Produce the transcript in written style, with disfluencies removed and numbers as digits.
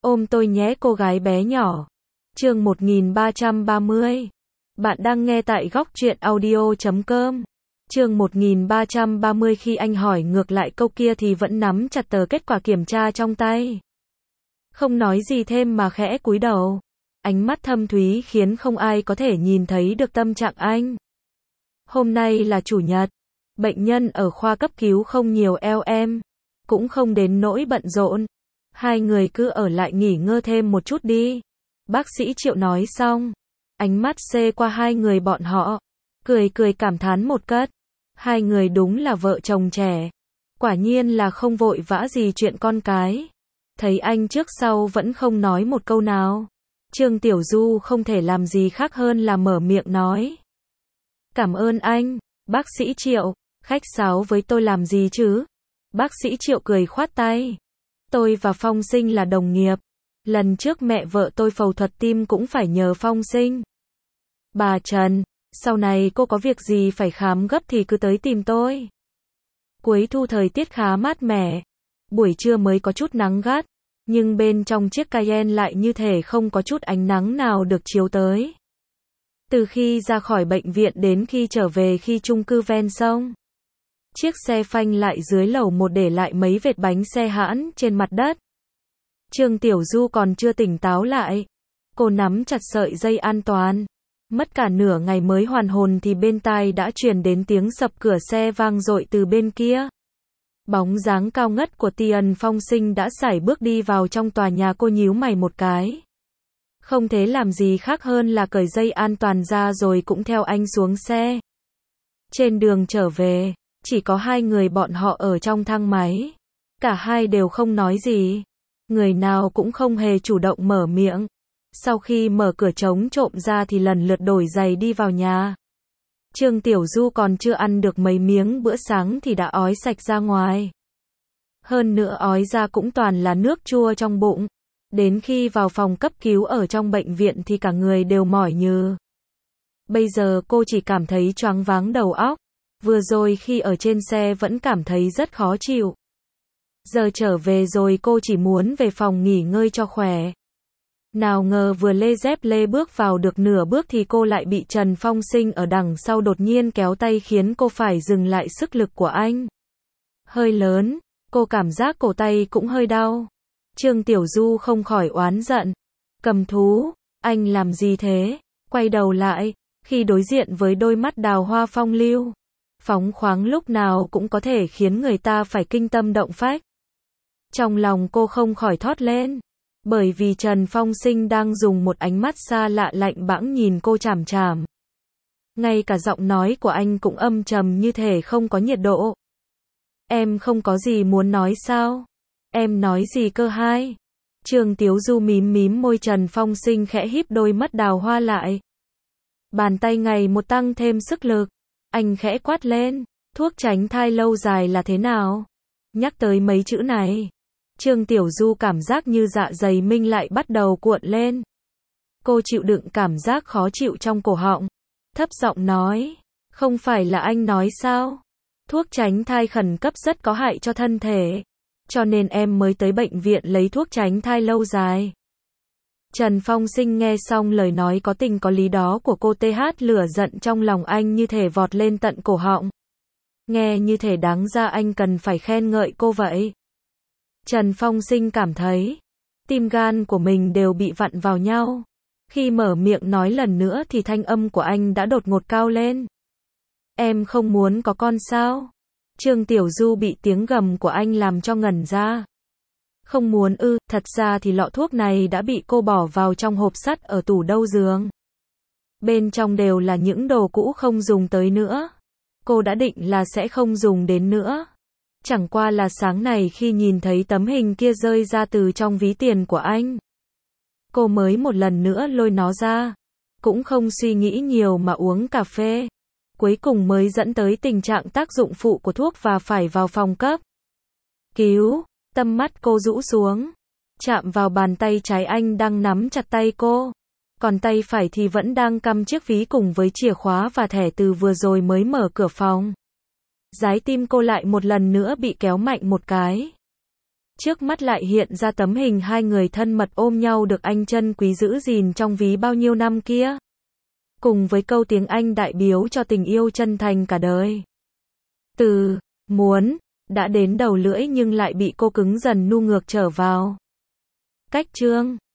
Ôm tôi nhé cô gái bé nhỏ. Chương 1330. Bạn đang nghe tại góc truyện audio.com. Chương 1330. Khi anh hỏi ngược lại câu kia thì vẫn nắm chặt tờ kết quả kiểm tra trong tay. Không nói gì thêm mà khẽ cúi đầu. Ánh mắt thâm thúy khiến không ai có thể nhìn thấy được tâm trạng anh. Hôm nay là chủ nhật. Bệnh nhân ở khoa cấp cứu không nhiều em. Cũng không đến nỗi bận rộn. Hai người cứ ở lại nghỉ ngơi thêm một chút đi. Bác sĩ Triệu nói xong. Ánh mắt xê qua hai người bọn họ. Cười cảm thán một cất. Hai người đúng là vợ chồng trẻ. Quả nhiên là không vội vã gì chuyện con cái. Thấy anh trước sau vẫn không nói một câu nào. Trương Tiểu Du không thể làm gì khác hơn là mở miệng nói. Cảm ơn anh, bác sĩ Triệu, khách sáo với tôi làm gì chứ? Bác sĩ Triệu cười khoát tay. Tôi và Phong Sinh là đồng nghiệp. Lần trước mẹ vợ tôi phẫu thuật tim cũng phải nhờ Phong Sinh. Bà Trần, sau này cô có việc gì phải khám gấp thì cứ tới tìm tôi. Cuối thu thời tiết khá mát mẻ. Buổi trưa mới có chút nắng gắt. Nhưng bên trong chiếc Cayenne lại như thể không có chút ánh nắng nào được chiếu tới. Từ khi ra khỏi bệnh viện đến khi trở về khi chung cư ven sông. Chiếc xe phanh lại dưới lầu một để lại mấy vệt bánh xe hãn trên mặt đất. Trương Tiểu Du còn chưa tỉnh táo lại. Cô nắm chặt sợi dây an toàn. Mất cả nửa ngày mới hoàn hồn thì bên tai đã truyền đến tiếng sập cửa xe vang dội từ bên kia. Bóng dáng cao ngất của Tiền Phong Sinh đã sải bước đi vào trong tòa nhà. Cô nhíu mày một cái. Không thể làm gì khác hơn là cởi dây an toàn ra rồi cũng theo anh xuống xe. Trên đường trở về, chỉ có hai người bọn họ ở trong thang máy. Cả hai đều không nói gì. Người nào cũng không hề chủ động mở miệng. Sau khi mở cửa trống trộm ra thì lần lượt đổi giày đi vào nhà. Trương Tiểu Du còn chưa ăn được mấy miếng bữa sáng thì đã ói sạch ra ngoài. Hơn nữa ói ra cũng toàn là nước chua trong bụng. Đến khi vào phòng cấp cứu ở trong bệnh viện thì cả người đều mỏi nhừ. Bây giờ cô chỉ cảm thấy choáng váng đầu óc. Vừa rồi khi ở trên xe vẫn cảm thấy rất khó chịu. Giờ trở về rồi cô chỉ muốn về phòng nghỉ ngơi cho khỏe. Nào ngờ vừa lê dép lê bước vào được nửa bước thì cô lại bị Trần Phong Sinh ở đằng sau đột nhiên kéo tay khiến cô phải dừng lại sức lực của anh. Hơi lớn, cô cảm giác cổ tay cũng hơi đau. Trương Tiểu Du không khỏi oán giận. Cầm thú, anh làm gì thế? Quay đầu lại, khi đối diện với đôi mắt đào hoa phong lưu. Phóng khoáng lúc nào cũng có thể khiến người ta phải kinh tâm động phách. Trong lòng cô không khỏi thót lên. Bởi vì Trần Phong Sinh đang dùng một ánh mắt xa lạ lạnh bãng nhìn cô chằm chằm. Ngay cả giọng nói của anh cũng âm trầm như thể không có nhiệt độ. Em không có gì muốn nói sao? Em nói gì cơ hai? Trương Tiểu Du mím môi. Trần Phong Sinh khẽ híp đôi mắt đào hoa lại. Bàn tay ngày một tăng thêm sức lực. Anh khẽ quát lên. Thuốc tránh thai lâu dài là thế nào? Nhắc tới mấy chữ này. Trương Tiểu Du cảm giác như dạ dày mình lại bắt đầu cuộn lên. Cô chịu đựng cảm giác khó chịu trong cổ họng. Thấp giọng nói. Không phải là anh nói sao? Thuốc tránh thai khẩn cấp rất có hại cho thân thể. Cho nên em mới tới bệnh viện lấy thuốc tránh thai lâu dài. Trần Phong Sinh nghe xong lời nói có tình có lý đó của cô, lửa giận trong lòng anh như thể vọt lên tận cổ họng. Nghe như thể đáng ra anh cần phải khen ngợi cô vậy. Trần Phong Sinh cảm thấy tim gan của mình đều bị vặn vào nhau. Khi mở miệng nói lần nữa thì thanh âm của anh đã đột ngột cao lên. Em không muốn có con sao? Trương Tiểu Du bị tiếng gầm của anh làm cho ngẩn ra. Không muốn ư? Thật ra thì lọ thuốc này đã bị cô bỏ vào trong hộp sắt ở tủ đầu giường. Bên trong đều là những đồ cũ không dùng tới nữa. Cô đã định là sẽ không dùng đến nữa. Chẳng qua là sáng này khi nhìn thấy tấm hình kia rơi ra từ trong ví tiền của anh. Cô mới một lần nữa lôi nó ra. Cũng không suy nghĩ nhiều mà uống cà phê. Cuối cùng mới dẫn tới tình trạng tác dụng phụ của thuốc và phải vào phòng cấp cứu. Tâm mắt cô rũ xuống. Chạm vào bàn tay trái anh đang nắm chặt tay cô. Còn tay phải thì vẫn đang cắm chiếc ví cùng với chìa khóa và thẻ từ vừa rồi mới mở cửa phòng. Trái tim cô lại một lần nữa bị kéo mạnh một cái. Trước mắt lại hiện ra tấm hình hai người thân mật ôm nhau được anh trân quý giữ gìn trong ví bao nhiêu năm kia. Cùng với câu tiếng Anh đại biếu cho tình yêu chân thành cả đời. Từ muốn đã đến đầu lưỡi nhưng lại bị cô cứng dần nu ngược trở vào. Cách chương